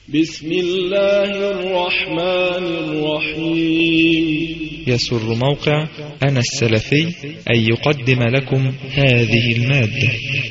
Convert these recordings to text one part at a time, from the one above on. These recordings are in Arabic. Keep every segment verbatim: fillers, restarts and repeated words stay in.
بسم الله الرحمن الرحيم. يسر موقع أنا السلفي أن يقدم لكم هذه المادة.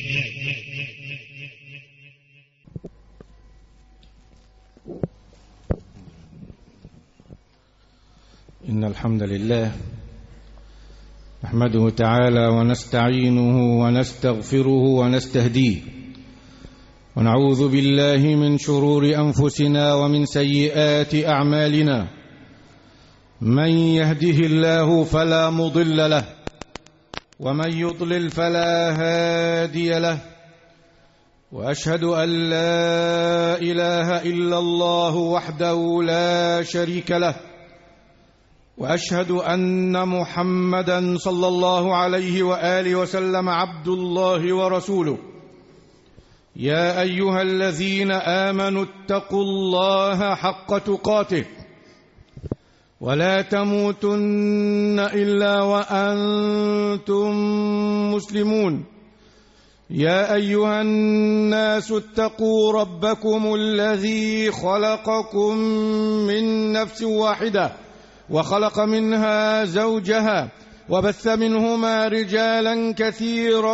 إن الحمد لله نحمده تعالى ونستعينه ونستغفره ونستهديه، ونعوذ بالله من شرور أنفسنا ومن سيئات أعمالنا. من يهده الله فلا مضل له، ومن يضلل فلا هادي له، وأشهد أن لا إله إلا الله وحده لا شريك له، وأشهد أن محمدًا صلى الله عليه وآله وسلم عبد الله ورسوله. يا أيها الذين آمنوا اتقوا الله حق تقاته ولا تموتن إلا وأنتم مسلمون. يا أيها الناس اتقوا ربكم الذي خلقكم من نفس واحدة وخلق منها زوجها وبث منهما رجالا كثيرا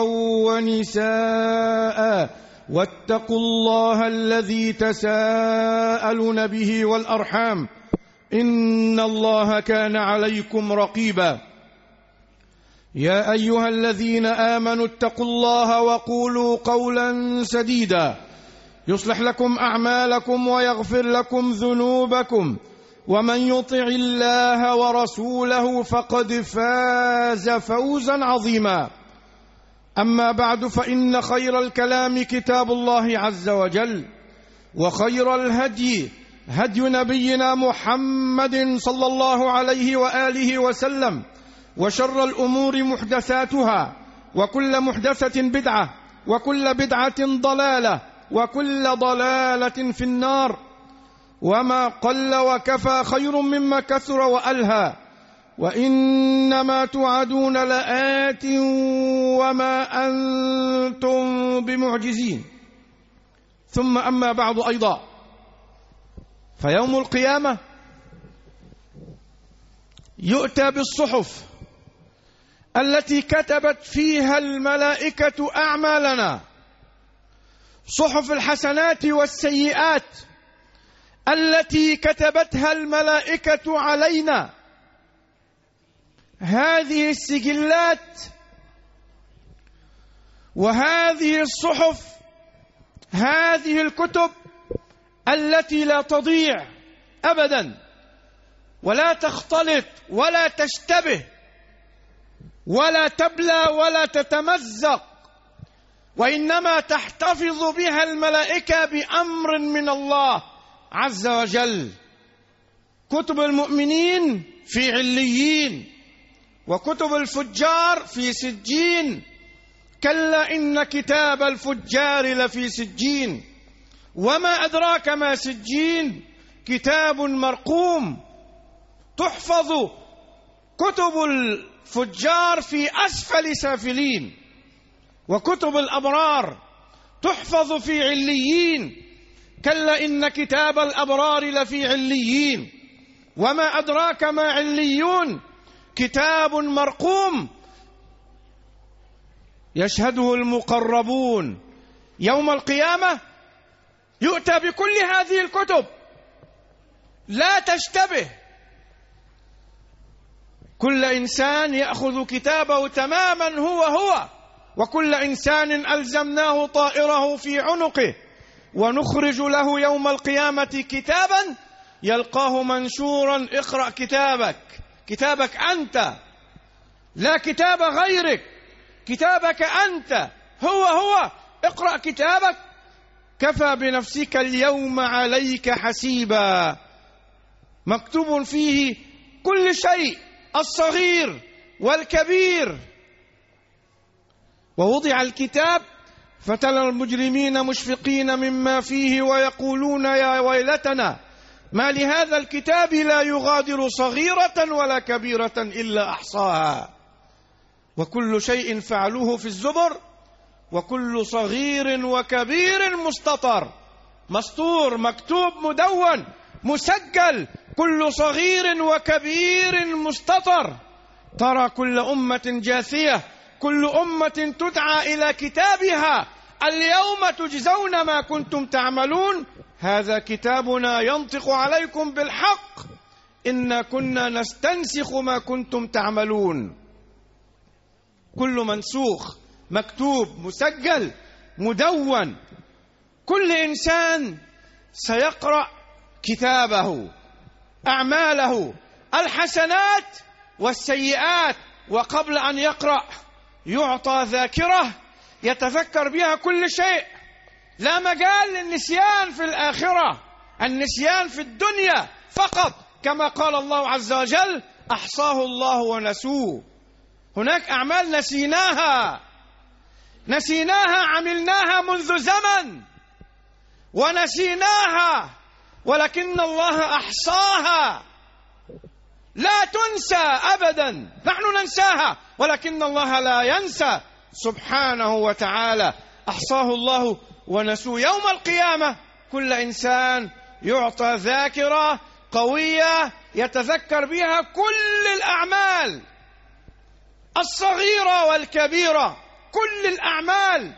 ونساء، واتقوا الله الذي تساءلون به والأرحام إن الله كان عليكم رقيبا. يا أيها الذين آمنوا اتقوا الله وقولوا قولا سديدا يصلح لكم أعمالكم ويغفر لكم ذنوبكم، ومن يطع الله ورسوله فقد فاز فوزا عظيما. أما بعد، فإن خير الكلام كتاب الله عز وجل، وخير الهدي هدي نبينا محمد صلى الله عليه وآله وسلم، وشر الأمور محدثاتها، وكل محدثة بدعة، وكل بدعة ضلالة، وكل ضلالة في النار. وما قل وكفى خير مما كثر وألهى، وإنما توعدون لآت وما أنتم بمعجزين. ثم أما بعد أيضا، فيوم القيامة يؤتى بالصحف التي كتبت فيها الملائكة أعمالنا، صحف الحسنات والسيئات التي كتبتها الملائكة علينا. هذه السجلات وهذه الصحف، هذه الكتب التي لا تضيع أبدا، ولا تختلط ولا تشتبه ولا تبلى ولا تتمزق، وإنما تحتفظ بها الملائكة بأمر من الله عز وجل. كتب المؤمنين في عليين، وكتب الفجار في سجين. كلا إن كتاب الفجار لفي سجين، وما أدراك ما سجين، كتاب مرقوم. تحفظ كتب الفجار في أسفل سافلين، وكتب الأبرار تحفظ في عليين. كلا إن كتاب الأبرار لفي عليين، وما أدراك ما عليون، كتاب مرقوم يشهده المقربون. يوم القيامة يؤتى بكل هذه الكتب لا تشتبه، كل إنسان يأخذ كتابه تماما هو هو، وكل إنسان ألزمناه طائره في عنقه، ونخرج له يوم القيامة كتابا يلقاه منشورا. اقرأ كتابك، كتابك أنت، لا كتاب غيرك، كتابك أنت هو هو. اقرأ كتابك، كفى بنفسك اليوم عليك حسيبا. مكتوب فيه كل شيء، الصغير والكبير. ووضع الكتاب فترى المجرمين مشفقين مما فيه ويقولون يا ويلتنا ما لهذا الكتاب لا يغادر صغيرة ولا كبيرة إلا أحصاها وكل شيء فعلوه في الزبر وكل صغير وكبير مستطر. مسطور، مكتوب، مدون، مسجل، كل صغير وكبير مستطر. ترى كل أمة جاثية، كل أمة تدعى إلى كتابها، اليوم تجزون ما كنتم تعملون، هذا كتابنا ينطق عليكم بالحق، إنا كنا نستنسخ ما كنتم تعملون. كل منسوخ، مكتوب، مسجل، مدون. كل إنسان سيقرأ كتابه، أعماله، الحسنات والسيئات، وقبل أن يقرأ يعطى ذاكرة يتذكر بها كل شيء. لا مجال للنسيان في الآخرة، النسيان في الدنيا فقط، كما قال الله عز وجل: أحصاه الله ونسوه. هناك أعمال نسيناها نسيناها عملناها منذ زمن ونسيناها، ولكن الله أحصاها، لا تنسى أبدا. نحن ننساها ولكن الله لا ينسى سبحانه وتعالى. أحصاه الله ونسوه. يوم القيامة كل إنسان يعطى ذاكرة قوية يتذكر بها كل الأعمال الصغيرة والكبيرة، كل الأعمال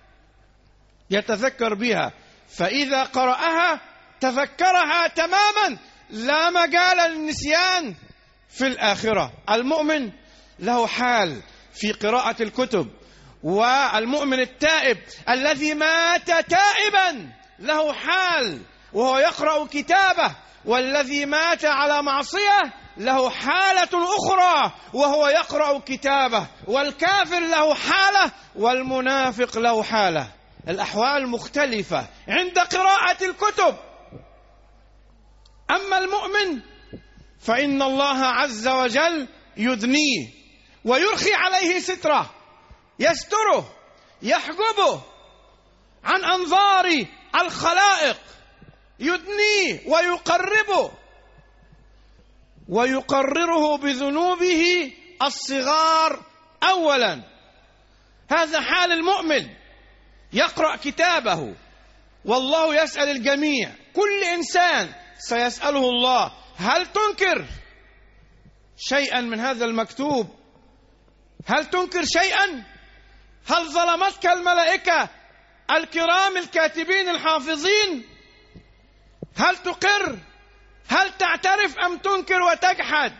يتذكر بها، فإذا قرأها تذكرها تماما، لا مجال للنسيان في الآخرة. المؤمن له حال في قراءة الكتب، والمؤمن التائب الذي مات تائبا له حال وهو يقرأ كتابه، والذي مات على معصية له حالة أخرى وهو يقرأ كتابه، والكافر له حالة والمنافق له حالة. الأحوال مختلفة عند قراءة الكتب. أما المؤمن فإن الله عز وجل يدنيه ويرخي عليه ستره، يستره، يحجبه عن أنظار الخلائق، يدنيه ويقربه ويقرره بذنوبه الصغار أولا. هذا حال المؤمن، يقرأ كتابه والله يسأل الجميع. كل إنسان سيسأله الله: هل تنكر شيئا من هذا المكتوب؟ هل تنكر شيئا؟ هل ظلمتك الملائكة الكرام الكاتبين الحافظين؟ هل تقر؟ هل تعترف أم تنكر وتجحد؟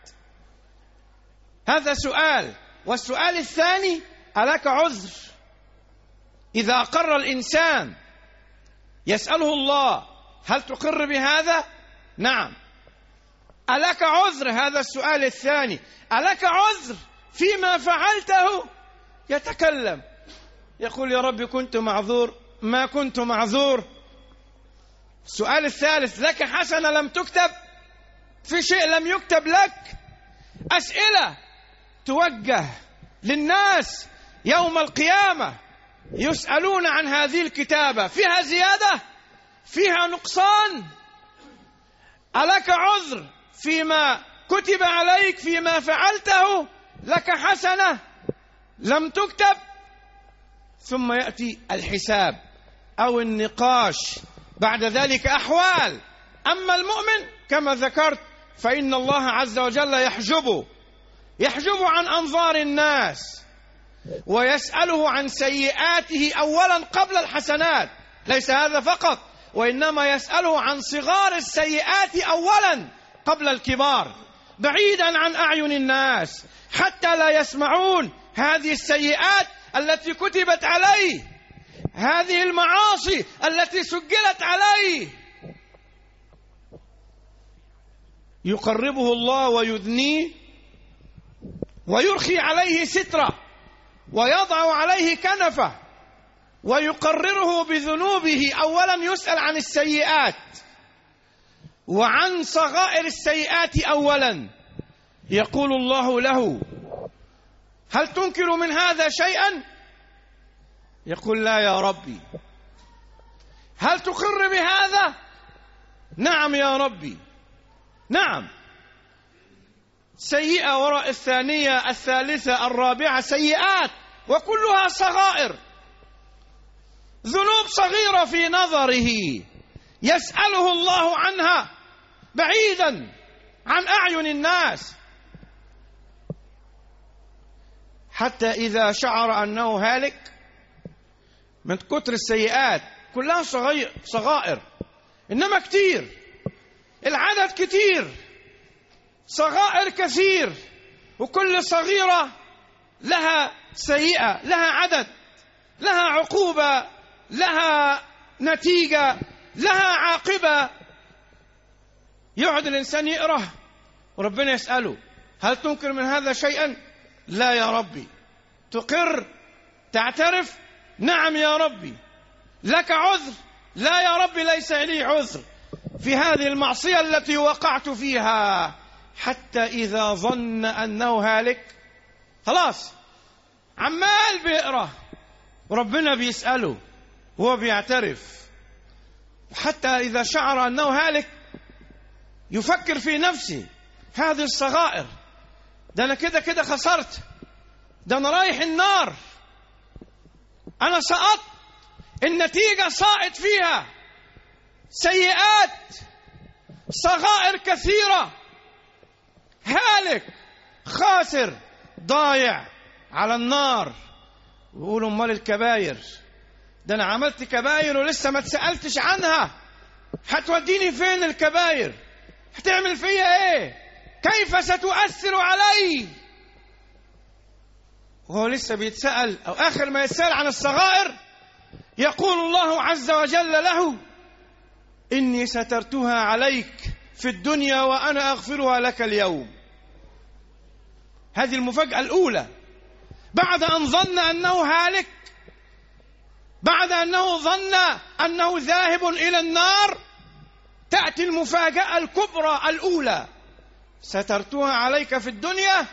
هذا سؤال. والسؤال الثاني: ألك عذر؟ إذا أقر الإنسان يسأله الله: هل تقر بهذا؟ نعم. ألك عذر؟ هذا السؤال الثاني. ألك عذر فيما فعلته؟ يتكلم، يقول: يا رب كنت معذور، ما كنت معذور. السؤال الثالث: لك حسنة لم تكتب؟ في شيء لم يكتب لك؟ أسئلة توجه للناس يوم القيامة، يسألون عن هذه الكتابة: فيها زيادة؟ فيها نقصان؟ ألك عذر فيما كتب عليك، فيما فعلته؟ لك حسنة لم تكتب؟ ثم يأتي الحساب أو النقاش، بعد ذلك أحوال. أما المؤمن كما ذكرت فإن الله عز وجل يحجبه يحجبه عن أنظار الناس، ويسأله عن سيئاته أولا قبل الحسنات. ليس هذا فقط، وإنما يسأله عن صغار السيئات أولا قبل الكبار، بعيدا عن أعين الناس، حتى لا يسمعون هذه السيئات التي كتبت عليه، هذه المعاصي التي سجلت عليه. يقربه الله ويدنيه ويرخي عليه ستره ويضع عليه كنفه ويقرره بذنوبه. أولا يسأل عن السيئات وعن صغائر السيئات أولا. يقول الله له: هل تنكر من هذا شيئا؟ يقول: لا يا ربي. هل تقر بهذا؟ نعم يا ربي، نعم. سيئة وراء الثانية، الثالثة، الرابعة، سيئات وكلها صغائر. ذنوب صغيرة في نظره يسأله الله عنها بعيدا عن أعين الناس، حتى إذا شعر أنه هالك من كتر السيئات، كلها صغير صغائر إنما كتير، العدد كتير، صغائر كثير، وكل صغيرة لها سيئة، لها عدد، لها عقوبة، لها نتيجة، لها عاقبة. يقعد الإنسان يقرأ وربنا يسأله: هل تنكر من هذا شيئا؟ لا يا ربي. تقر؟ تعترف؟ نعم يا ربي. لك عذر؟ لا يا ربي، ليس لي عذر في هذه المعصية التي وقعت فيها. حتى إذا ظن أنه هالك، خلاص عمال بيقرأ وربنا بيسأله وهو بيعترف. حتى إذا شعر أنه هالك يفكر في نفسه: هذه الصغائر، ده أنا كده كده خسرت، ده أنا رايح النار، أنا سقطت، النتيجة ساقط فيها، سيئات، صغائر كثيرة، هالك، خاسر، ضايع على النار. ويقولوا: امال الكباير؟ ده انا عملت كباير ولسه ما اتسألتش عنها، هتوديني فين الكباير؟ هتعمل فيا ايه؟ كيف ستؤثر علي؟ وهو لسه بيتسأل، او اخر ما يتسأل عن الصغائر يقول الله عز وجل له: إني سترتها عليك في الدنيا وأنا أغفرها لك اليوم. هذه المفاجأة الأولى. بعد أن ظن أنه هالك، بعد أنه ظن أنه ذاهب إلى النار، تأتي المفاجأة الكبرى الأولى: سترتها عليك في الدنيا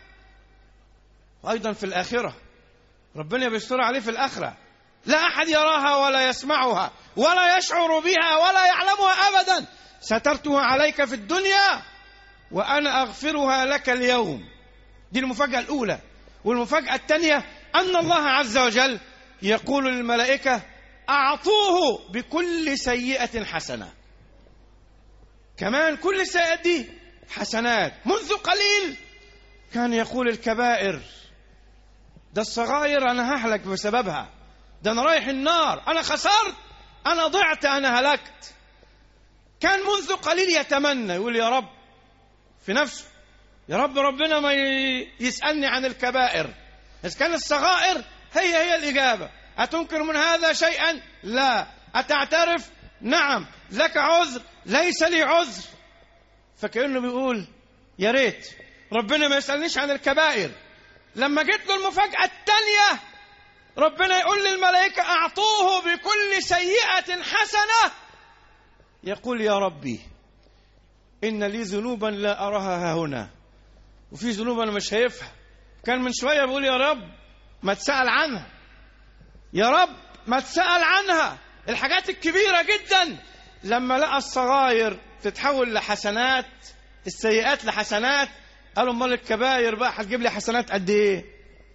وأيضا في الآخرة. ربنا بيستر عليه في الآخرة، لا أحد يراها ولا يسمعها ولا يشعر بها ولا يعلمها أبدا. سترتها عليك في الدنيا وأنا أغفرها لك اليوم. دي المفاجأة الأولى. والمفاجأة الثانية أن الله عز وجل يقول للملائكة: أعطوه بكل سيئة حسنة. كمان كل سيئة دي حسنات. منذ قليل كان يقول الكبائر، ده الصغائر أنا ههلك بسببها، ده أنا رايح النار، أنا خسرت، أنا ضعت، أنا هلكت. كان منذ قليل يتمنى، يقول يا رب في نفسه: يا رب ربنا ما يسألني عن الكبائر. إذا كان الصغائر هي هي الإجابة. أتنكر من هذا شيئا؟ لا. أتعترف؟ نعم. لك عذر؟ ليس لي عذر. فكأنه بيقول: يا ريت ربنا ما يسألنيش عن الكبائر. لما جت له المفاجأة الثانية ربنا يقول للملائكة: أعطوه بكل سيئة حسنة. يقول: يا ربي إن لي ذنوبا لا أراها هنا، وفي ذنوب أنا مش شايفها. كان من شوية بيقول: يا رب ما تسأل عنها، يا رب ما تسأل عنها. الحاجات الكبيرة جدا لما لقى الصغائر تتحول لحسنات، السيئات لحسنات، قالوا: امال الكبائر بقى هتجيب لي حسنات قد ايه؟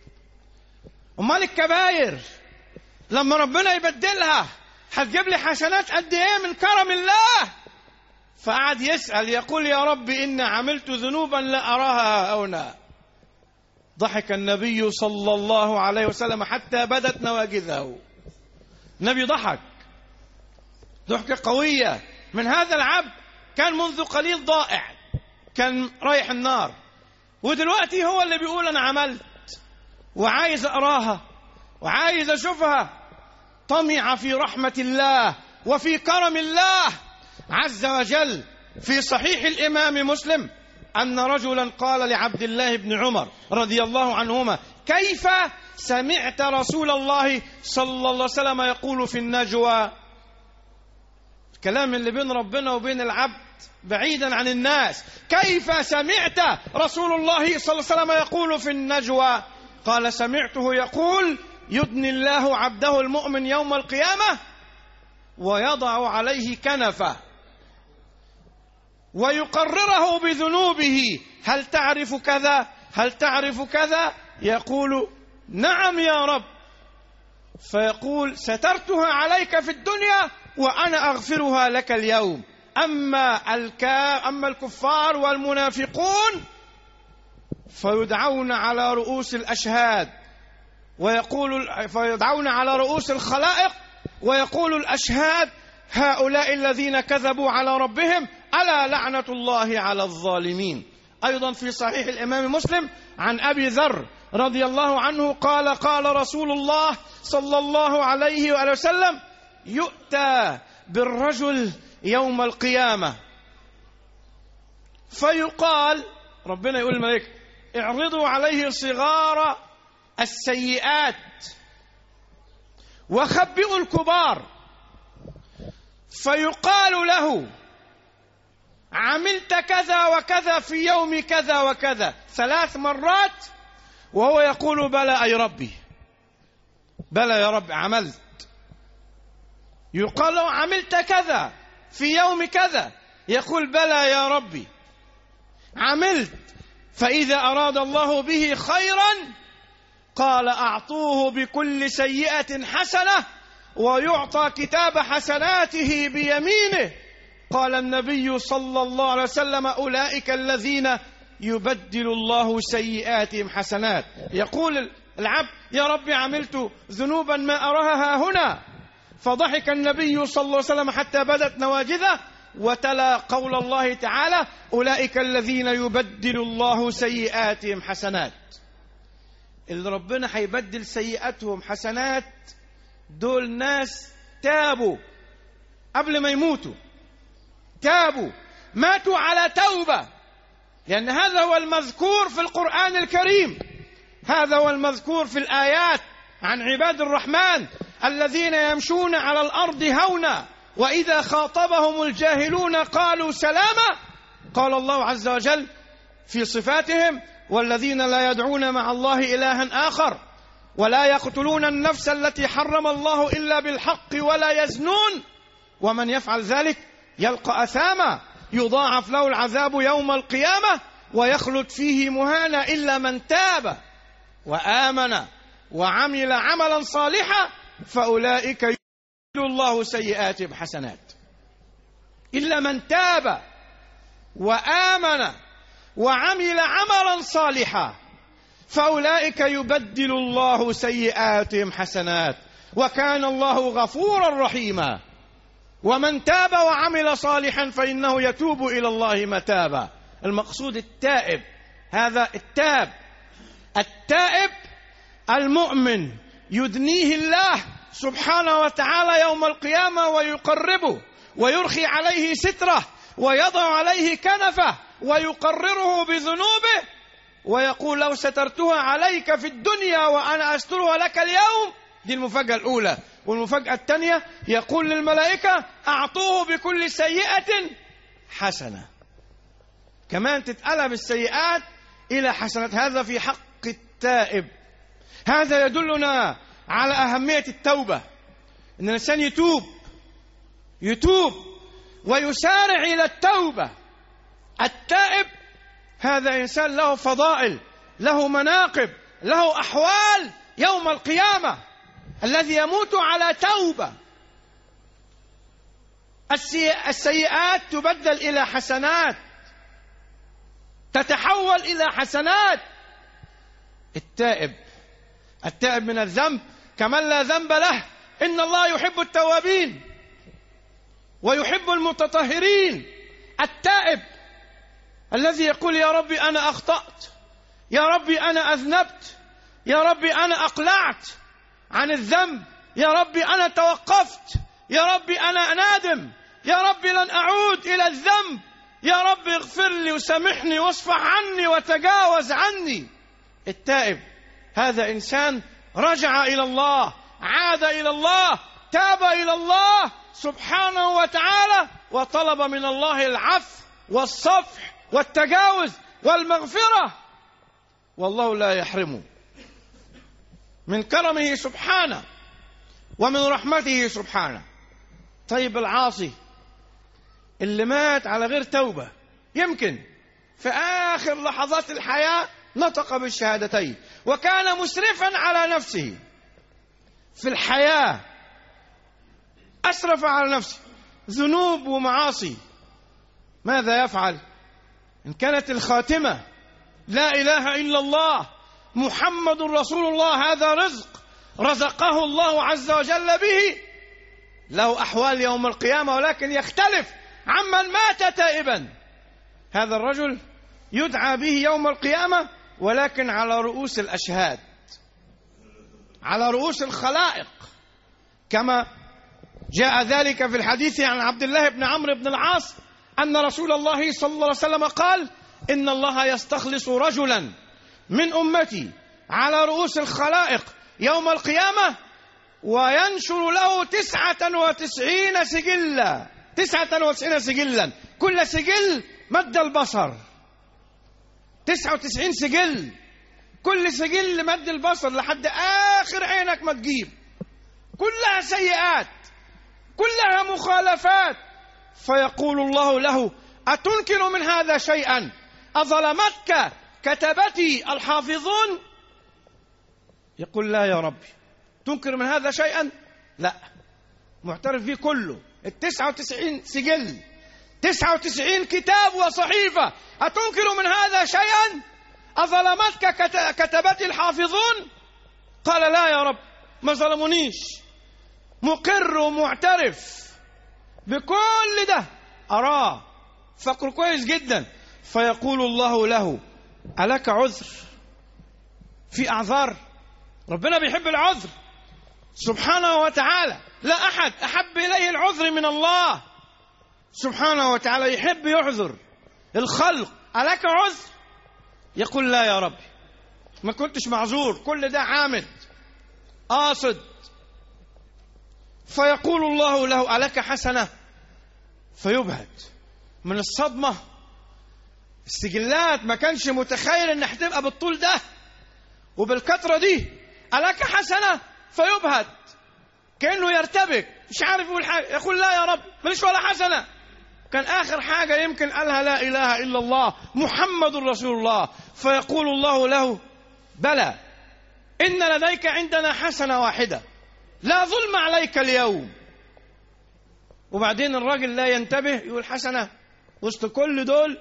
امال الكبائر لما ربنا يبدلها هتجيب لي حسنات قد ايه من كرم الله؟ فقعد يسأل يقول: يا رب إن عملت ذنوبا لا أراها هنا. ضحك النبي صلى الله عليه وسلم حتى بدت نواجذه. النبي ضحك ضحكة قوية من هذا العبد، كان منذ قليل ضائع، كان رايح النار، ودلوقتي هو اللي بيقول: أنا عملت وعايز أراها وعايز أشوفها. طمع في رحمة الله وفي كرم الله عز وجل. في صحيح الإمام مسلم أن رجلا قال لعبد الله بن عمر رضي الله عنهما: كيف سمعت رسول الله صلى الله عليه وسلم يقول في النجوى؟ الكلام اللي بين ربنا وبين العبد بعيدا عن الناس. كيف سمعت رسول الله صلى الله عليه وسلم يقول في النجوى؟ قال: سمعته يقول: يدني الله عبده المؤمن يوم القيامة ويضع عليه كنفه ويقرره بذنوبه: هل تعرف كذا؟ هل تعرف كذا؟ يقول: نعم يا رب. فيقول سترتها عليك في الدنيا وأنا أغفرها لك اليوم. أما, الكا أما الكفار والمنافقون فيدعون على رؤوس الأشهاد ويقول فيدعون على رؤوس الخلائق ويقول الأشهاد هؤلاء الذين كذبوا على ربهم ألا لعنة الله على الظالمين. أيضا في صحيح الإمام مسلم عن أبي ذر رضي الله عنه قال قال رسول الله صلى الله عليه وآله وسلم يؤتى بالرجل يوم القيامة فيقال، ربنا يقول الملائكة اعرضوا عليه صغار السيئات وخبئوا الكبار، فيقال له عملت كذا وكذا في يوم كذا وكذا ثلاث مرات، وهو يقول بلى أي ربي، بلى يا رب عملت. يقال له عملت كذا في يوم كذا، يقول بلى يا ربي عملت. فإذا أراد الله به خيرا قال أعطوه بكل سيئة حسنة ويعطى كتاب حسناته بيمينه. قال النبي صلى الله عليه وسلم أولئك الذين يبدل الله سيئاتهم حسنات. يقول العبد يا رب عملت ذنوبا ما أراها هنا، فضحك النبي صلى الله عليه وسلم حتى بدت نواجذه وتلا قول الله تعالى أولئك الذين يبدل الله سيئاتهم حسنات. اللي ربنا هيبدل سيئاتهم حسنات دول ناس تابوا قبل ما يموتوا، تابوا ماتوا على توبة، لأن هذا هو المذكور في القرآن الكريم، هذا هو المذكور في الآيات عن عباد الرحمن الذين يمشون على الأرض هونا وإذا خاطبهم الجاهلون قالوا سلاما. قال الله عز وجل في صفاتهم والذين لا يدعون مع الله إلها آخر ولا يقتلون النفس التي حرم الله إلا بالحق ولا يزنون ومن يفعل ذلك يلقى أثاما يضاعف له العذاب يوم القيامة ويخلد فيه مهانا إلا من تاب وآمن وعمل عملا صالحا فأولئك يبدل الله سيئاتهم حسنات. إلا من تاب وآمن وعمل عملا صالحا فأولئك يبدل الله سيئاتهم حسنات وكان الله غفورا رحيما. ومن تاب وعمل صالحا فإنه يتوب إلى الله متابا. المقصود التائب، هذا التاب، التائب المؤمن يدنيه الله سبحانه وتعالى يوم القيامة ويقربه ويرخي عليه ستره ويضع عليه كنفه ويقرره بذنوبه ويقول لو سترتها عليك في الدنيا وأنا أسترها لك اليوم. دي المفاجأة الأولى. والمفاجأة الثانية يقول للملائكة أعطوه بكل سيئة حسنة، كمان تتقلب السيئات إلى حسنات. هذا في حق التائب. هذا يدلنا على أهمية التوبة، أن الإنسان يتوب يتوب ويسارع إلى التوبة. التائب هذا إنسان له فضائل، له مناقب، له أحوال يوم القيامة. الذي يموت على توبة السيئات تبدل إلى حسنات، تتحول إلى حسنات. التائب التائب من الذنب كمن لا ذنب له. إن الله يحب التوابين ويحب المتطهرين. التائب الذي يقول يا ربي أنا أخطأت، يا ربي أنا أذنبت، يا ربي أنا أقلعت عن الذنب، يا ربي أنا توقفت، يا ربي أنا نادم، يا ربي لن أعود إلى الذنب، يا ربي اغفر لي وسامحني واصفح عني وتجاوز عني. التائب هذا إنسان رجع إلى الله، عاد إلى الله، تاب إلى الله سبحانه وتعالى وطلب من الله العفو والصفح والتجاوز والمغفرة، والله لا يحرمه من كرمه سبحانه ومن رحمته سبحانه. طيب العاصي اللي مات على غير توبة، يمكن في آخر لحظات الحياة نطق بالشهادتين وكان مسرفا على نفسه في الحياة أسرف على نفسه ذنوب ومعاصي، ماذا يفعل؟ إن كانت الخاتمة لا إله إلا الله محمد رسول الله، هذا رزق رزقه الله عز وجل به، له أحوال يوم القيامة، ولكن يختلف عمن مات تائبا. هذا الرجل يدعى به يوم القيامة، ولكن على رؤوس الأشهاد، على رؤوس الخلائق، كما جاء ذلك في الحديث عن عبد الله بن عمرو بن العاص أن رسول الله صلى الله عليه وسلم قال: إن الله يستخلص رجلا من أمتي على رؤوس الخلائق يوم القيامة وينشر له تسعة وتسعين سجلا، تسعة وتسعين سجلا، كل سجل مد البصر، تسعة وتسعين سجل، كل سجل مد البصر لحد آخر عينك ما تجيب، كلها سيئات، كلها مخالفات. فيقول الله له: أتنكر من هذا شيئا؟ أظلمتك كتبتي الحافظون؟ يقول: لا يا ربي. تنكر من هذا شيئا؟ لا، معترف به كله، التسعة وتسعين سجل، تسعة وتسعين كتاب وصحيفة، أتنكر من هذا شيئا؟ أظلمتك كتبتي الحافظون؟ قال: لا يا رب، ما ظلمونيش، مقر ومعترف بكل ده، أراه، فكر كويس جدا. فيقول الله له: ألك عذر؟ في أعذار؟ ربنا بيحب العذر سبحانه وتعالى، لا أحد أحب إليه العذر من الله سبحانه وتعالى، يحب يعذر الخلق. ألك عذر؟ يقول: لا يا ربي، ما كنتش معذور، كل ده عامد قاصد. فيقول الله له: ألك حسنة؟ فيبهت من الصدمة، السجلات ما كانش متخيل ان هتبقى بالطول ده وبالكثرة دي. ألك حسنة؟ فيبهت، كأنه يرتبك، مش عارف يقول حاجة، يقول: لا يا رب، ماليش ولا حسنة. كان آخر حاجة يمكن قالها لا إله إلا الله محمد رسول الله. فيقول الله له: بلى، إن لديك عندنا حسنة واحدة، لا ظلم عليك اليوم. وبعدين الراجل لا ينتبه، يقول: حسنة وسط كل دول؟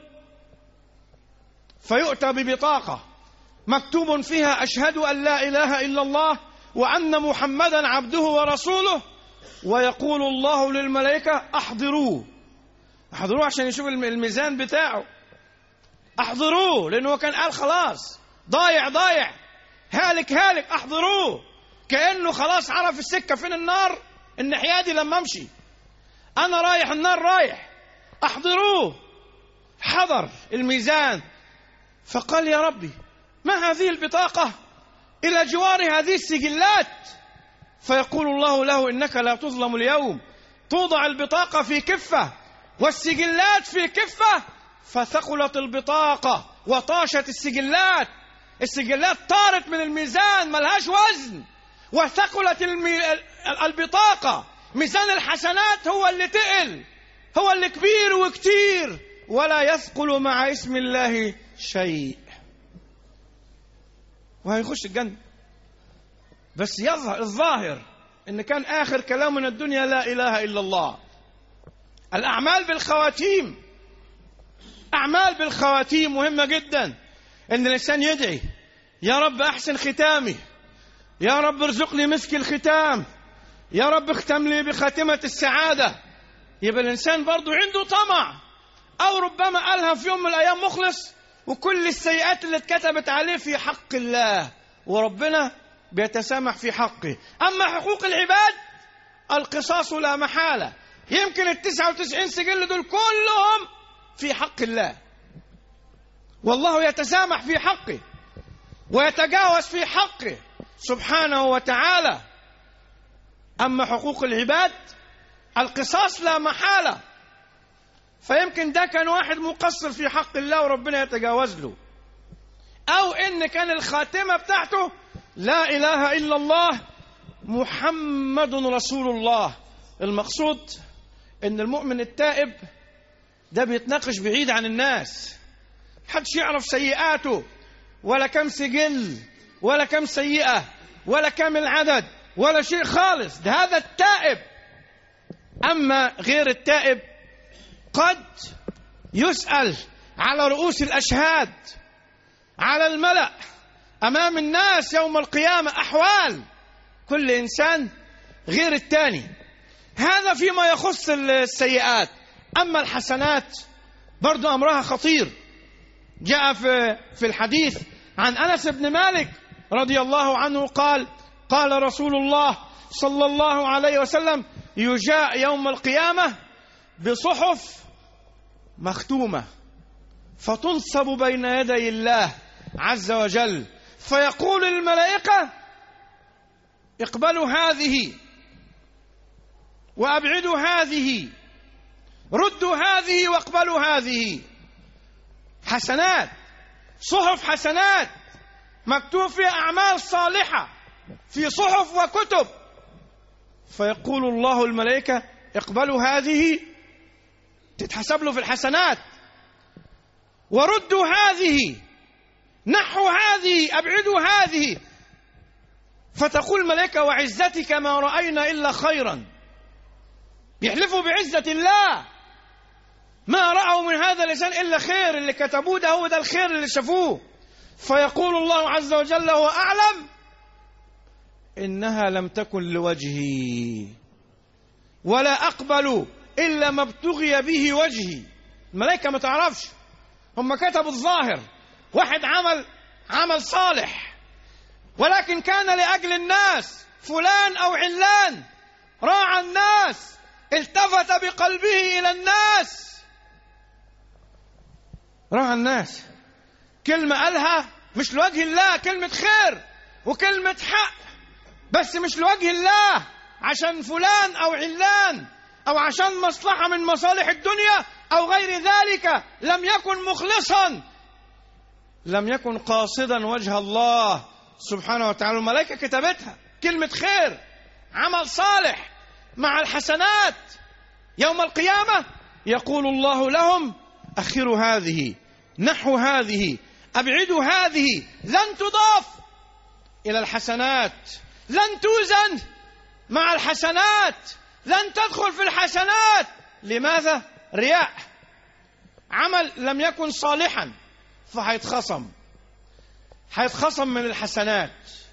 فيؤتى ببطاقة مكتوب فيها: أشهد أن لا إله إلا الله وأن محمدا عبده ورسوله. ويقول الله للملائكة: أحضروه، أحضروه عشان يشوف الميزان بتاعه، أحضروه، لأنه كان قال خلاص ضايع ضايع هالك هالك، أحضروه، كأنه خلاص عرف السكة فين النار، الناحية دي لما أمشي أنا رايح النار رايح، أحضروه. حضر الميزان، فقال: يا ربي، ما هذه البطاقة إلى جوار هذه السجلات؟ فيقول الله له: إنك لا تظلم اليوم، توضع البطاقة في كفة والسجلات في كفة. فثقلت البطاقة وطاشت السجلات، السجلات طارت من الميزان ملهاش وزن، وثقلت المي... البطاقة، ميزان الحسنات هو اللي تقل، هو اللي كبير وكتير، ولا يثقل مع اسم الله شيء، وهيخش الجنة. بس يظهر الظاهر إن كان آخر كلام من الدنيا لا إله إلا الله. الأعمال بالخواتيم، أعمال بالخواتيم مهمة جدا، إن الإنسان يدعي: يا رب أحسن ختامي، يا رب ارزقني مسك الختام، يا رب اختم لي بخاتمة السعادة. يبقى الإنسان برضو عنده طمع، أو ربما قالها في يوم من الأيام مخلص، وكل السيئات اللي اتكتبت عليه في حق الله، وربنا بيتسامح في حقه. أما حقوق العباد القصاص لا محالة، يمكن التسعة وتسعين سجل دول كلهم في حق الله، والله يتسامح في حقه ويتجاوز في حقه سبحانه وتعالى. أما حقوق العباد القصاص لا محالة، فيمكن ده كان واحد مقصر في حق الله وربنا يتجاوز له، أو إن كان الخاتمة بتاعته لا إله إلا الله محمد رسول الله. المقصود إن المؤمن التائب ده بيتناقش بعيد عن الناس، محدش يعرف سيئاته، ولا كم سجل، ولا كم سيئة، ولا كم العدد، ولا شيء خالص، ده هذا التائب. أما غير التائب قد يسأل على رؤوس الأشهاد، على الملأ، أمام الناس يوم القيامة، أحوال كل إنسان غير الثاني. هذا فيما يخص السيئات. أما الحسنات برضو أمرها خطير. جاء في في الحديث عن أنس بن مالك رضي الله عنه قال: قال رسول الله صلى الله عليه وسلم: يجاء يوم القيامة بصحف مختومة فتنصب بين يدي الله عز وجل، فيقول الملائكة: اقبلوا هذه وأبعدوا هذه، ردوا هذه واقبلوا هذه. حسنات، صحف حسنات مكتوب فيها أعمال صالحة في صحف وكتب، فيقول الله الملائكة: اقبلوا هذه، تتحسب له في الحسنات، وردوا هذه، نحوا هذه، أبعدوا هذه. فتقول الملائكة: وعزتك ما رأينا إلا خيرا. يحلفوا بعزة الله، ما رأوا من هذا اللسان إلا خير، اللي كتبوه ده هو ده الخير اللي شافوه. فيقول الله عز وجل هو أعلم: إنها لم تكن لوجهي، ولا أقبل إلا ما ابتغي به وجهي. الملائكة ما تعرفش، هم كتبوا الظاهر، واحد عمل عمل صالح ولكن كان لأجل الناس، فلان أو علان راعى الناس، التفت بقلبه إلى الناس، راعى الناس، كلمة قالها مش لوجه الله، كلمة خير وكلمة حق، بس مش لوجه الله، عشان فلان أو علان أو عشان مصلحة من مصالح الدنيا أو غير ذلك، لم يكن مخلصا، لم يكن قاصدا وجه الله سبحانه وتعالى. الملائكة كتبتها كلمة خير، عمل صالح مع الحسنات. يوم القيامة يقول الله لهم: أخروا هذه، نحوا هذه، أبعدوا هذه، لن تضاف إلى الحسنات، لن توزن مع الحسنات، لن تدخل في الحسنات. لماذا؟ رياء، عمل لم يكن صالحا، فهيتخصم، هيتخصم من الحسنات،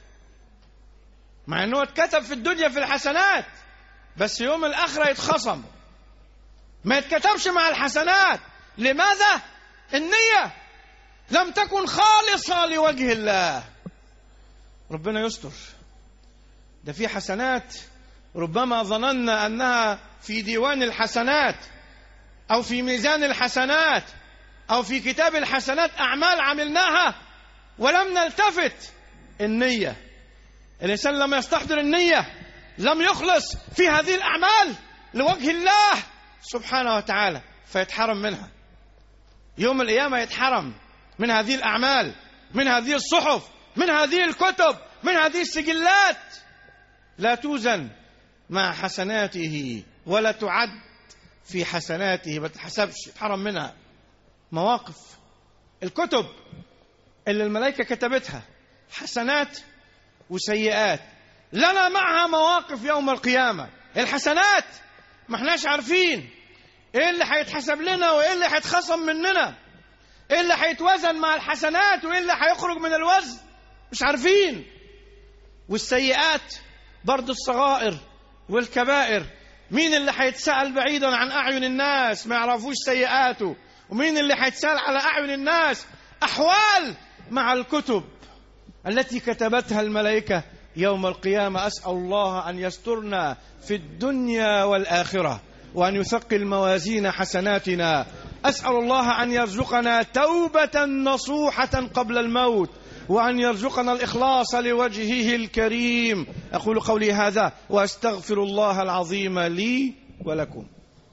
مع أنه اتكتب في الدنيا في الحسنات، بس يوم الآخرة يتخصم، ما يتكتبش مع الحسنات. لماذا؟ النية لم تكن خالصة لوجه الله. ربنا يستر. ده في حسنات ربما ظننا أنها في ديوان الحسنات أو في ميزان الحسنات أو في كتاب الحسنات، أعمال عملناها ولم نلتفت. النية، الإنسان لما يستحضر النية لم يخلص في هذه الأعمال لوجه الله سبحانه وتعالى، فيتحرم منها. يوم القيامة يتحرم من هذه الأعمال، من هذه الصحف، من هذه الكتب، من هذه السجلات، لا توزن مع حسناته ولا تعد في حسناته، ما تتحسبش، يتحرم منها. مواقف الكتب اللي الملائكة كتبتها حسنات وسيئات، لنا معها مواقف يوم القيامة. الحسنات ما احناش عارفين ايه اللي هيتحسب لنا وايه اللي هيتخصم مننا، ايه اللي هيتوزن مع الحسنات وايه اللي هيخرج من الوزن، مش عارفين. والسيئات برضو الصغائر والكبائر، مين اللي هيتسأل بعيدا عن أعين الناس ما يعرفوش سيئاته، ومين اللي هيتسأل على أعين الناس. أحوال مع الكتب التي كتبتها الملائكة يوم القيامة. أسأل الله أن يسترنا في الدنيا والآخرة، وأن يثقل موازين حسناتنا. أسأل الله أن يرزقنا توبة نصوحة قبل الموت، وأن يرزقنا الإخلاص لوجهه الكريم. أقول قولي هذا وأستغفر الله العظيم لي ولكم.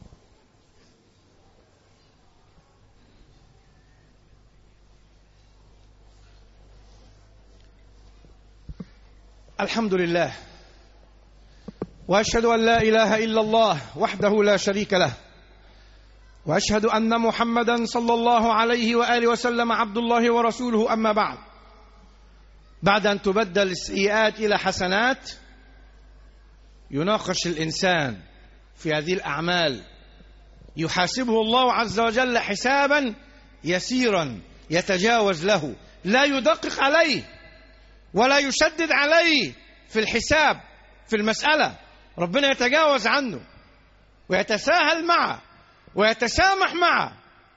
الحمد لله، وأشهد أن لا إله إلا الله وحده لا شريك له، وأشهد أن محمدا صلى الله عليه وآله وسلم عبد الله ورسوله. أما بعد، بعد أن تبدل السيئات إلى حسنات يناقش الإنسان في هذه الأعمال، يحاسبه الله عز وجل حسابا يسيرا يتجاوز له، لا يدقق عليه ولا يشدد عليه في الحساب في المسألة. ربنا يتجاوز عنه ويتساهل معه ويتسامح معه.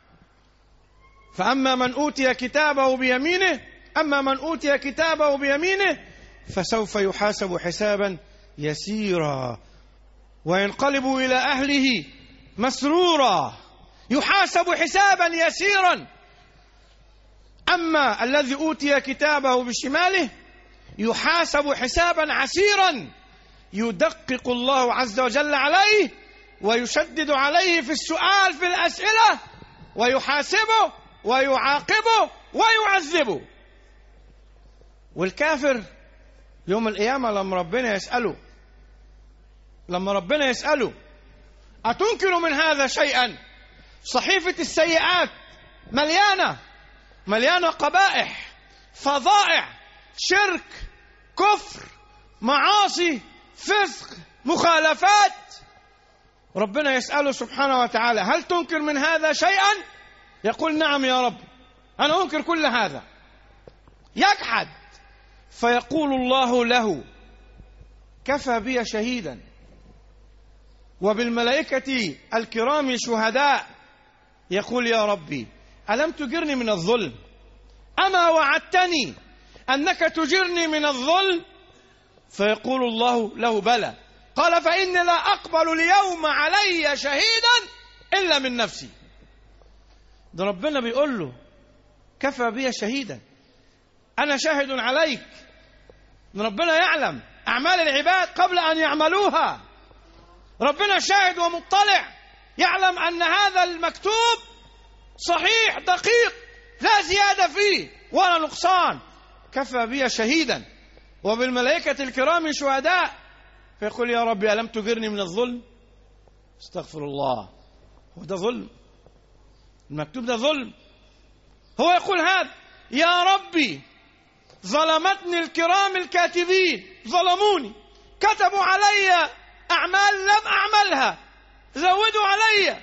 فأما من أوتي كتابه بيمينه أما من أوتي كتابه بيمينه فسوف يحاسب حسابا يسيرا وينقلب إلى أهله مسرورا. يحاسب حسابا يسيرا. أما الذي أوتي كتابه بشماله يحاسب حسابا عسيرا، يدقق الله عز وجل عليه ويشدد عليه في السؤال في الأسئلة ويحاسبه ويعاقبه ويعذبه. والكافر يوم القيامة لما ربنا يسأله لما ربنا يسأله أتنكر من هذا شيئا؟ صحيفة السيئات مليانة مليانة قبائح، فظائع، شرك، كفر، معاصي، فسق، مخالفات. ربنا يسأله سبحانه وتعالى هل تنكر من هذا شيئا؟ يقول نعم يا رب أنا أنكر كل هذا. يجحد فيقول الله له كفى بي شهيدا وبالملائكة الكرام شهداء. يقول يا ربي ألم تجرني من الظلم؟ أما وعدتني أنك تجرني من الظلم؟ فيقول الله له بلى. قال فإني لا أقبل اليوم علي شهيدا إلا من نفسي. ده ربنا بيقول له كفى بي شهيدا، أنا شاهد عليك. ربنا يعلم أعمال العباد قبل أن يعملوها. ربنا شاهد ومطلع، يعلم أن هذا المكتوب صحيح دقيق لا زيادة فيه ولا نقصان. كفى بي شهيدا وبالملائكة الكرام شهداء. فيقول يا ربي ألم تجرني من الظلم؟ استغفر الله، هو ده ظلم؟ المكتوب ده ظلم؟ هو يقول هذا يا ربي ظلمتني الكرام الكاتبين، ظلموني، كتبوا علي أعمال لم أعملها، زودوا علي،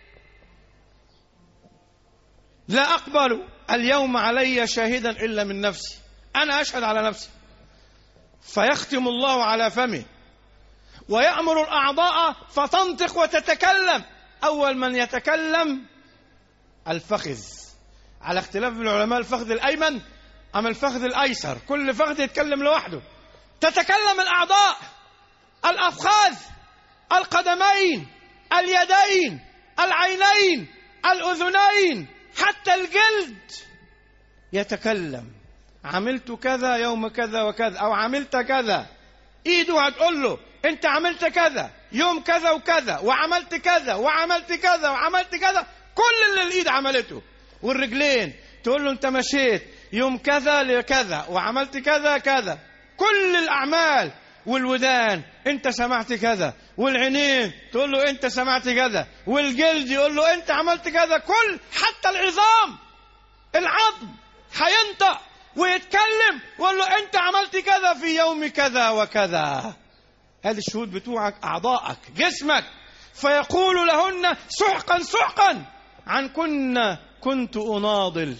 لا أقبل اليوم علي شاهدا إلا من نفسي، أنا أشهد على نفسي. فيختم الله على فمه ويأمر الأعضاء فتنطق وتتكلم. أول من يتكلم الفخذ، على اختلاف العلماء الفخذ الأيمن أم الفخذ الأيسر، كل فخذ يتكلم لوحده. تتكلم الأعضاء، الأفخاذ، القدمين، اليدين، العينين، الأذنين، حتى الجلد يتكلم. عملت كذا يوم كذا وكذا، أو عملت كذا. إيده هتقول له أنت عملت كذا يوم كذا وكذا، وعملت كذا وعملت كذا وعملت كذا، كل اللي الإيد عملته. والرجلين تقول له أنت مشيت يوم كذا لكذا وعملت كذا كذا، كل الأعمال. والودان أنت سمعت كذا، والعينين تقول له أنت سمعت كذا، والجلد يقول له أنت عملت كذا. كل حتى العظام، العظم هينطق ويتكلم ويقول له أنت عملت كذا في يوم كذا وكذا. هذه الشهود بتوعك، أعضائك، جسمك. فيقول لهن سحقا سحقا عن كن كنت أناضل.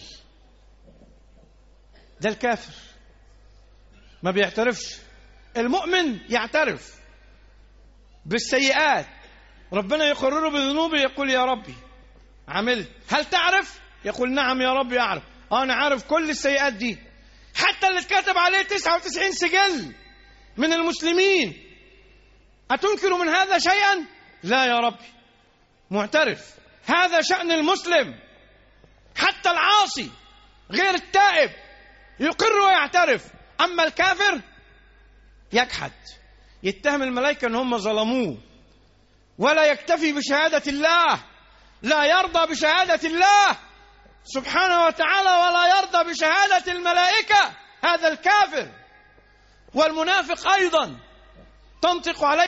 ده الكافر ما بيعترفش. المؤمن يعترف بالسيئات، ربنا يقرره بذنوبه، يقول يا ربي عملت. هل تعرف؟ يقول نعم يا ربي أعرف. أنا عارف كل السيئات دي، حتى اللي اتكتب عليه تسعة وتسعين سجل من المسلمين. أتنكر من هذا شيئا؟ لا يا ربي، معترف. هذا شأن المسلم، حتى العاصي غير التائب يقر ويعترف. أما الكافر يجحد، يتهم الملائكة أن هم ظلموه، ولا يكتفي بشهادة الله، لا يرضى بشهادة الله سبحانه وتعالى، ولا يرضى بشهادة الملائكة. هذا الكافر. والمنافق أيضا تنطق عليه.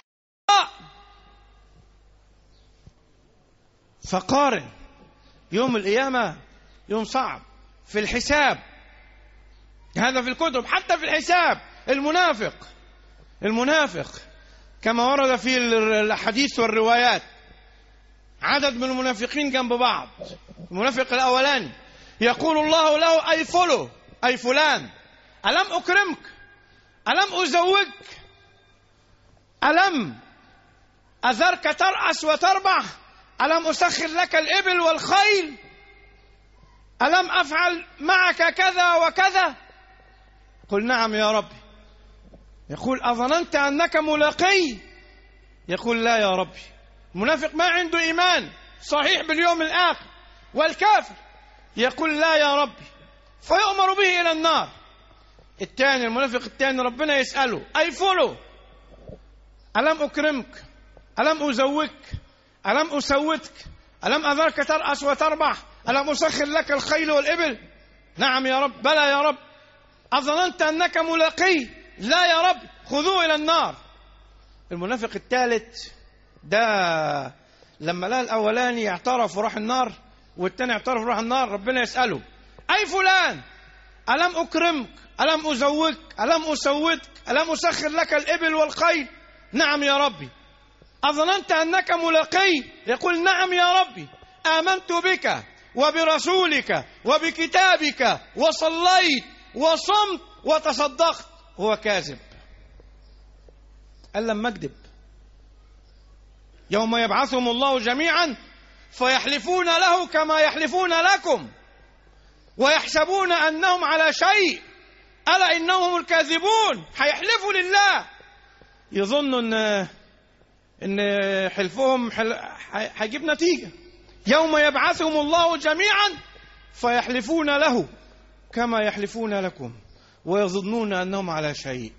فقارن يوم القيامة، يوم صعب في الحساب. هذا في الكتب، حتى في الحساب. المنافق المنافق كما ورد في الحديث والروايات. عدد من المنافقين جنب بعض. المنافق الأولاني يقول الله له: أي فلو، أي فلان، ألم أكرمك؟ ألم أزوجك؟ ألم أذرك ترأس وتربع؟ ألم أسخر لك الإبل والخيل؟ ألم أفعل معك كذا وكذا؟ قل: نعم يا ربي. يقول: أظننت أنك ملاقي؟ يقول: لا يا ربي. المنافق ما عنده إيمان صحيح باليوم الآخر. والكافر يقول: لا يا ربي، فيؤمر به إلى النار. الثاني، المنافق الثاني، ربنا يسأله: أي فلو، ألم أكرمك؟ ألم أزوجك؟ ألم أسودك؟ ألم أذرك ترأس وتربع؟ ألم أسخر لك الخيل والإبل؟ نعم يا رب. بلى يا رب. أظننت أنك ملاقي؟ لا يا رب، خذوه إلى النار. المنافق الثالث ده لما لقى الأولاني اعترف وراح النار والثاني اعترف وراح النار، ربنا يسأله: أي فلان، ألم أكرمك؟ ألم أزوجك؟ ألم أسودك؟ ألم أسخر لك الإبل والخيل؟ نعم يا ربي. أظننت أنك ملاقي؟ يقول: نعم يا ربي، آمنت بك وبرسولك وبكتابك وصليت وصمت وتصدقت. هو كاذب. قال: لما أكذب. يوم يبعثهم الله جميعا فيحلفون له كما يحلفون لكم ويحسبون أنهم على شيء، ألا إنهم الكاذبون. هيحلفوا لله، يظنوا أن إن حلفهم هيجيب نتيجة. يوم يبعثهم الله جميعا فيحلفون له كما يحلفون لكم ويظنون أنهم على شيء.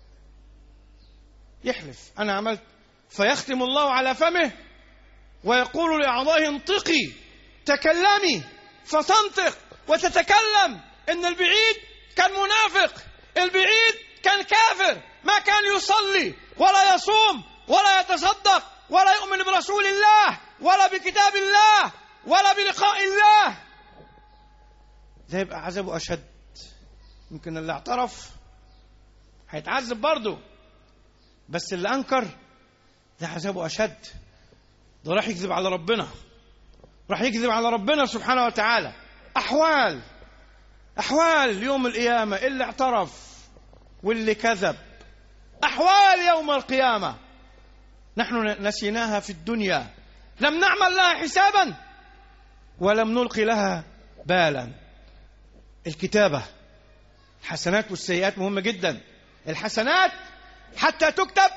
يحلف: أنا عملت، فيختم الله على فمه ويقول لأعضائه: انطقي، تكلمي، فتنطق وتتكلم. إن البعيد كان منافق، البعيد كان كافر، ما كان يصلي ولا يصوم ولا يتصدق ولا يؤمن برسول الله ولا بكتاب الله ولا بلقاء الله. ده يبقى عذابه أشد. يمكن اللي اعترف هيتعذب برضه، بس اللي أنكر ده عذابه أشد. ده راح يكذب على ربنا، راح يكذب على ربنا سبحانه وتعالى. أحوال أحوال يوم القيامة، اللي اعترف واللي كذب، أحوال يوم القيامة نحن نسيناها في الدنيا، لم نعمل لها حسابا ولم نلقي لها بالا. الكتابة، الحسنات والسيئات مهمة جدا. الحسنات حتى تكتب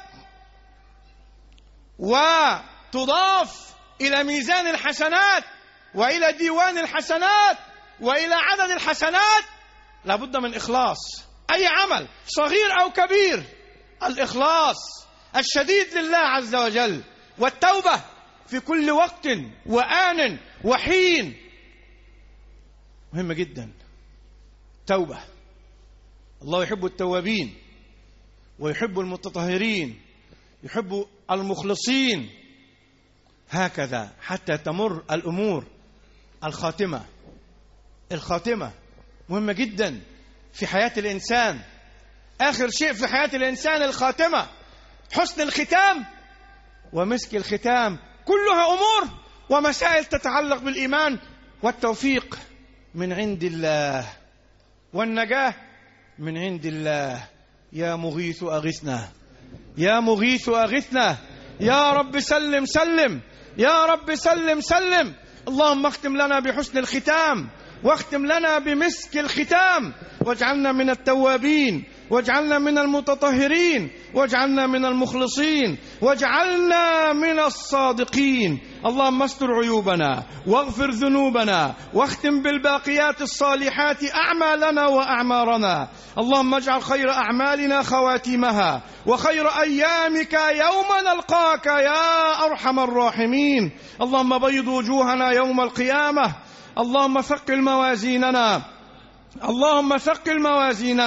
وتضاف إلى ميزان الحسنات وإلى ديوان الحسنات وإلى عدد الحسنات لابد من إخلاص. أي عمل صغير أو كبير، الإخلاص الشديد لله عز وجل، والتوبة في كل وقت وآن وحين مهمة جدا. توبة، الله يحب التوابين ويحب المتطهرين، يحب المخلصين. هكذا حتى تمر الأمور. الخاتمة، الخاتمة مهمة جدا في حياة الإنسان. آخر شيء في حياة الإنسان الخاتمة، حسن الختام ومسك الختام، كلها أمور ومسائل تتعلق بالإيمان. والتوفيق من عند الله والنجاة من عند الله. يا مغيث أغثنا، يا مغيث أغثنا، يا رب سلم سلم، يا رب سلم سلم. اللهم اختم لنا بحسن الختام واختم لنا بمسك الختام، واجعلنا من التوابين واجعلنا من المتطهرين واجعلنا من المخلصين واجعلنا من الصادقين. اللهم استر عيوبنا واغفر ذنوبنا واختم بالباقيات الصالحات أعمالنا وأعمارنا. اللهم اجعل خير أعمالنا خواتيمها وخير أيامك يوم نلقاك يا أرحم الراحمين. اللهم بيض وجوهنا يوم القيامة. اللهم ثقل موازيننا، اللهم ثقل موازيننا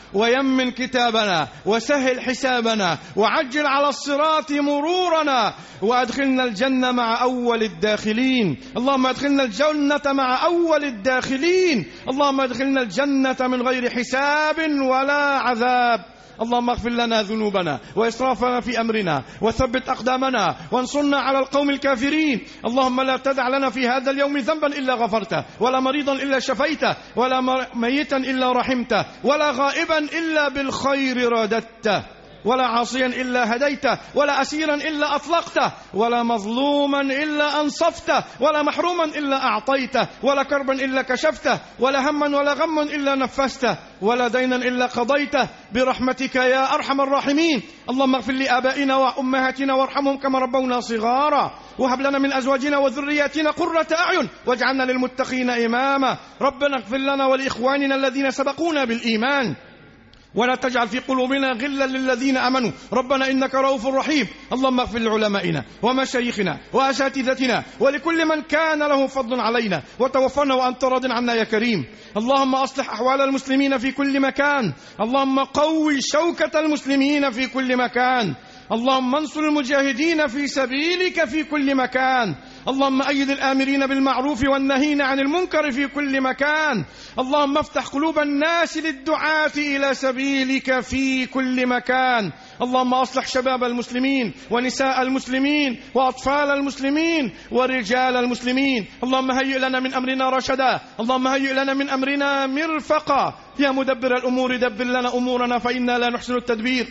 ويمن كتابنا وسهل حسابنا وعجل على الصراط مرورنا وأدخلنا الجنة مع أول الداخلين. اللهم أدخلنا الجنة مع أول الداخلين. اللهم أدخلنا الجنة من غير حساب ولا عذاب. اللهم اغفر لنا ذنوبنا وإسرافنا في أمرنا وثبت أقدامنا وانصرنا على القوم الكافرين. اللهم لا تدع لنا في هذا اليوم ذنبا إلا غفرته، ولا مريضا إلا شفيته، ولا ميتا إلا رحمته، ولا غائبا إلا بالخير رددته، ولا عاصيا إلا هديته، ولا أسيرا إلا أطلقته، ولا مظلوما إلا أنصفته، ولا محروما إلا أعطيته، ولا كربا إلا كشفته، ولا هما ولا غما إلا نفسته، ولا دينا إلا قضيته برحمتك يا أرحم الراحمين. اللهم اغفر لآبائنا وأمهاتنا وارحمهم كما ربونا صغارا، وهب لنا من أزواجنا وذرياتنا قرة أعين واجعلنا للمتقين إماما. ربنا اغفر لنا ولإخواننا الذين سبقونا بالإيمان، ولا تجعل في قلوبنا غلا للذين آمنوا ربنا إنك رؤوف رحيم. اللهم اغفر لعلمائنا ومشايخنا وأساتذتنا ولكل من كان له فضل علينا، وتوفنا وأنت راض عنا يا كريم. اللهم أصلح أحوال المسلمين في كل مكان. اللهم قوي شوكة المسلمين في كل مكان. اللهم انصر المجاهدين في سبيلك في كل مكان. اللهم أيد الآمرين بالمعروف والنهين عن المنكر في كل مكان. اللهم افتح قلوب الناس للدعاة إلى سبيلك في كل مكان. اللهم أصلح شباب المسلمين ونساء المسلمين وأطفال المسلمين ورجال المسلمين. اللهم هيئ لنا من أمرنا رشدا. اللهم هيئ لنا من أمرنا مرفقا. يا مدبر الأمور دبر لنا أمورنا فإنا لا نحسن التدبير.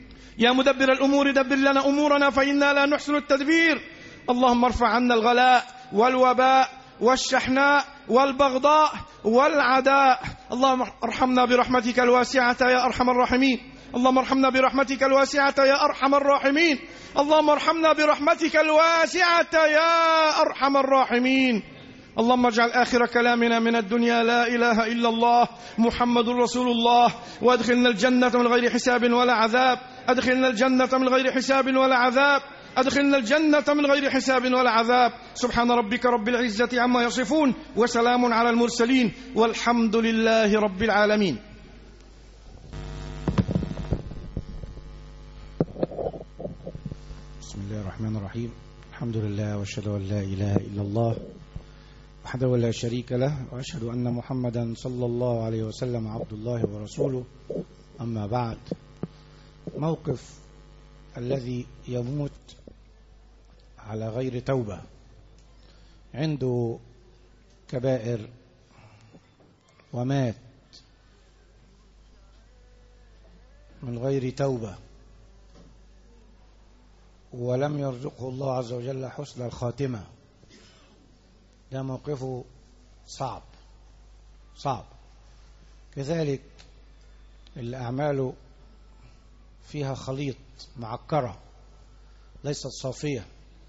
يا مدبر الأمور دبر لنا أمورنا فإنا لا نحسن التدبير. اللهم ارفع عنا الغلاء والوباء والشحناء والبغضاء والعداء. اللهم ارحمنا برحمتك الواسعة يا أرحم الراحمين. اللهم ارحمنا برحمتك الواسعة يا أرحم الراحمين. اللهم ارحمنا برحمتك الواسعة يا أرحم الراحمين. اللهم اجعل آخر كلامنا من الدنيا لا إله إلا الله محمد رسول الله، وادخلنا الجنة من غير حساب ولا عذاب. أدخلنا الجنة من غير حساب ولا عذاب. أدخلنا الجنة من غير حساب ولا عذاب. سبحان ربك رب العزة عما يصفون، وسلام على المرسلين، والحمد لله رب العالمين. بسم الله الرحمن الرحيم. الحمد لله وأشهد أن لا إله إلا الله وحده لا شريك له، وأشهد أن محمدا صلى الله عليه وسلم عبد الله ورسوله. أما بعد، موقف الذي يموت على غير توبة، عنده كبائر ومات من غير توبة ولم يرزقه الله عز وجل حسن الخاتمة، ده موقفه صعب صعب. كذلك اللي أعماله فيها خليط معكرة ليست صافية،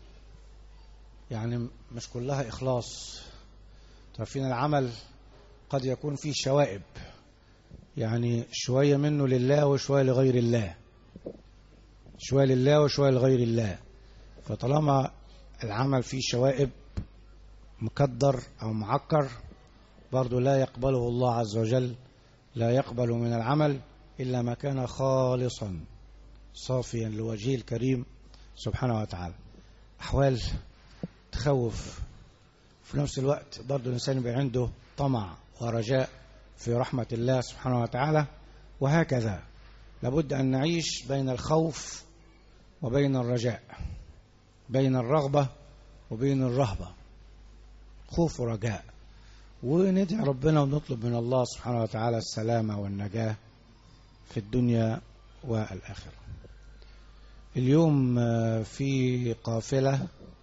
يعني مش كلها إخلاص. تعرفين العمل قد يكون فيه شوائب، يعني شوية منه لله وشوية لغير الله، شوية لله وشوية لغير الله. فطالما العمل فيه شوائب، مكدر أو معكر، برضو لا يقبله الله عز وجل. لا يقبل من العمل إلا ما كان خالصا صافيا لوجهه الكريم سبحانه وتعالى. أحوال تخوف. في نفس الوقت برضو الإنسان يبقى عنده طمع ورجاء في رحمة الله سبحانه وتعالى. وهكذا لابد أن نعيش بين الخوف وبين الرجاء، بين الرغبة وبين الرهبة، خوف ورجاء، وندعي ربنا ونطلب من الله سبحانه وتعالى السلامة والنجاة في الدنيا والآخرة. اليوم في قافلة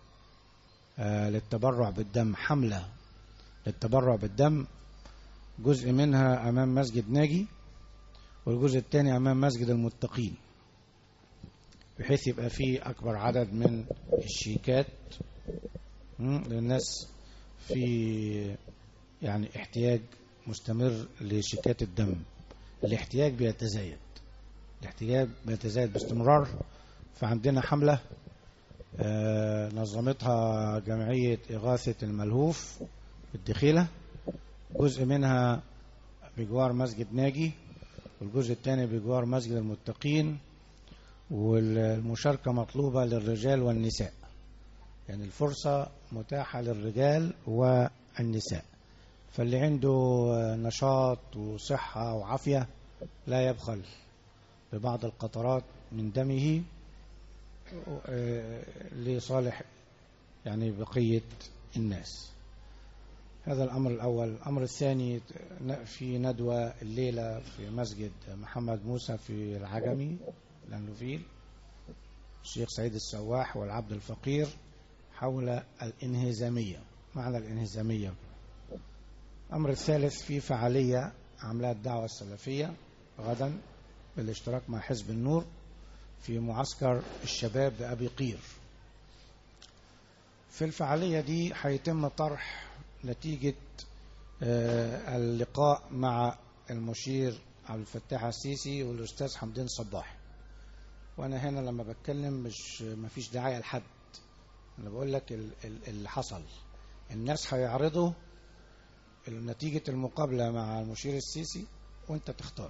للتبرع بالدم، حملة للتبرع بالدم، جزء منها أمام مسجد ناجي والجزء الثاني أمام مسجد المتقين، بحيث يبقى فيه أكبر عدد من الشيكات للناس في يعني احتياج مستمر لشيكات الدم. الاحتياج بيتزايد، الاحتياج بيتزايد باستمرار. فعندنا حملة نظمتها جمعية إغاثة الملهوف في الدخيلة، جزء منها بجوار مسجد ناجي والجزء الثاني بجوار مسجد المتقين، والمشاركة مطلوبة للرجال والنساء، يعني الفرصة متاحة للرجال والنساء. فاللي عنده نشاط وصحة وعافية لا يبخل ببعض القطرات من دمه لصالح يعني بقية الناس. هذا الأمر الأول. الأمر الثاني، في ندوة الليلة في مسجد محمد موسى في العجمي لانلوفيل، الشيخ سعيد السواح والعبد الفقير، حول الانهزامية، معنى الانهزامية. الأمر الثالث، في فعالية عملها الدعوة السلفية غدا بالاشتراك مع حزب النور في معسكر الشباب بأبي قير. في الفعالية دي هيتم طرح نتيجة اللقاء مع المشير عبد الفتاح السيسي والأستاذ حمدين صباح. وأنا هنا لما بتكلم مش مفيش دعاية لحد، أنا بقول لك اللي حصل. الناس هيعرضوا نتيجة المقابلة مع المشير السيسي وانت تختار،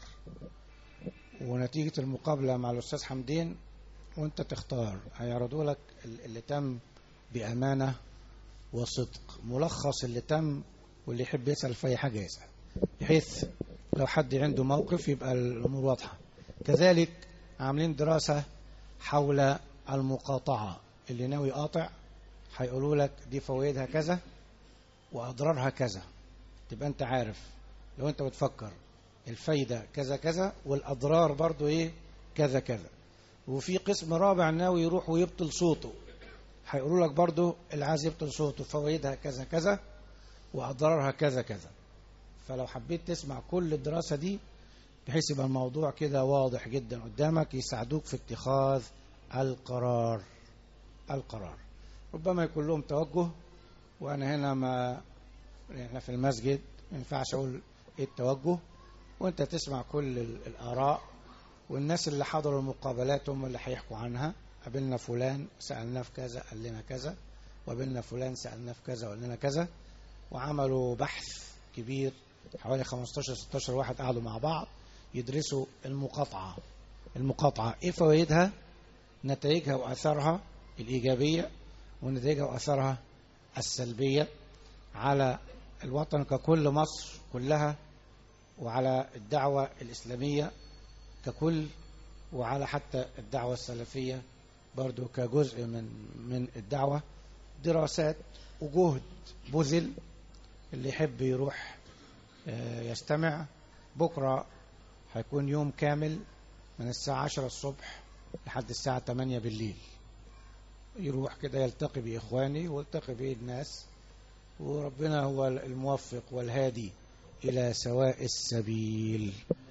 ونتيجة المقابلة مع الأستاذ حمدين وانت تختار. هيعرضوا لك اللي تم بأمانة وصدق، ملخص اللي تم، واللي يحب يسأل في أي حاجة يسأل، بحيث لو حد عنده موقف يبقى الأمور واضحة. كذلك عاملين دراسة حول المقاطعة، اللي ناوي قاطع هيقولوا لك دي فوائدها كذا وأضرارها كذا، تبقى أنت عارف. لو أنت بتفكر الفايدة كذا كذا والأضرار برضو إيه كذا كذا. وفي قسم رابع ناوي يروح ويبطل صوته، هيقولوا لك برضو اللي عايز يبطل صوته فوائدها كذا كذا وأضرارها كذا كذا. فلو حبيت تسمع كل الدراسة دي بحيث يبقى الموضوع كده واضح جدا قدامك، يساعدوك في اتخاذ القرار. القرار ربما يكون لهم توجه، وأنا هنا ما احنا في المسجد ما ينفعش أقول إيه التوجه، وأنت تسمع كل الآراء. والناس اللي حضروا المقابلات هم اللي هيحكوا عنها. قابلنا فلان سألناه في كذا قال لنا كذا، وقابلنا فلان سألناه في كذا وقال لنا كذا. وعملوا بحث كبير، حوالي خمستاشر ستاشر واحد قعدوا مع بعض يدرسوا المقاطعة. المقاطعة إيه فوائدها، نتائجها وأثرها الإيجابية ونتائجها وأثرها السلبية على الوطن ككل، مصر كلها، وعلى الدعوة الإسلامية ككل، وعلى حتى الدعوة السلفية برضو كجزء من من الدعوة. دراسات وجهد بذل، اللي يحب يروح يستمع. بكرة هيكون يوم كامل من الساعة عشرة الصبح لحد الساعة تمانية بالليل. يروح كده يلتقي بإخواني ويلتقي بالناس، وربنا هو الموفق والهادي إلى سواء السبيل.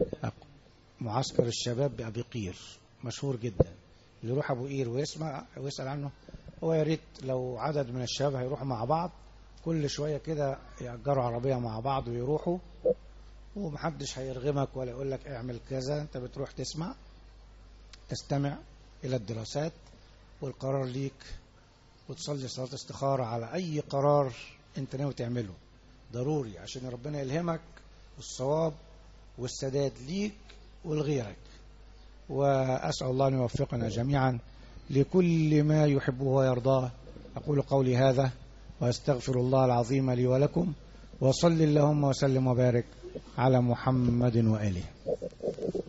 معسكر الشباب بأبي قير مشهور جدا، اللي يروح أبو قير ويسمع ويسأل عنه. هو يا ريت لو عدد من الشباب هيروحوا مع بعض، كل شوية كده يأجروا عربية مع بعض ويروحوا، ومحدش هيرغمك ولا يقول لك اعمل كذا. انت بتروح تسمع، تستمع إلى الدراسات، والقرار ليك، وتصلي صلاة استخارة على أي قرار انت ناوي تعمله. ضروري عشان ربنا يلهمك الصواب والسداد ليك ولغيرك. وأسأل الله أن يوفقنا جميعا لكل ما يحبه ويرضاه. أقول قولي هذا وأستغفر الله العظيم لي ولكم، وصل اللهم وسلم وبارك على محمد وآله.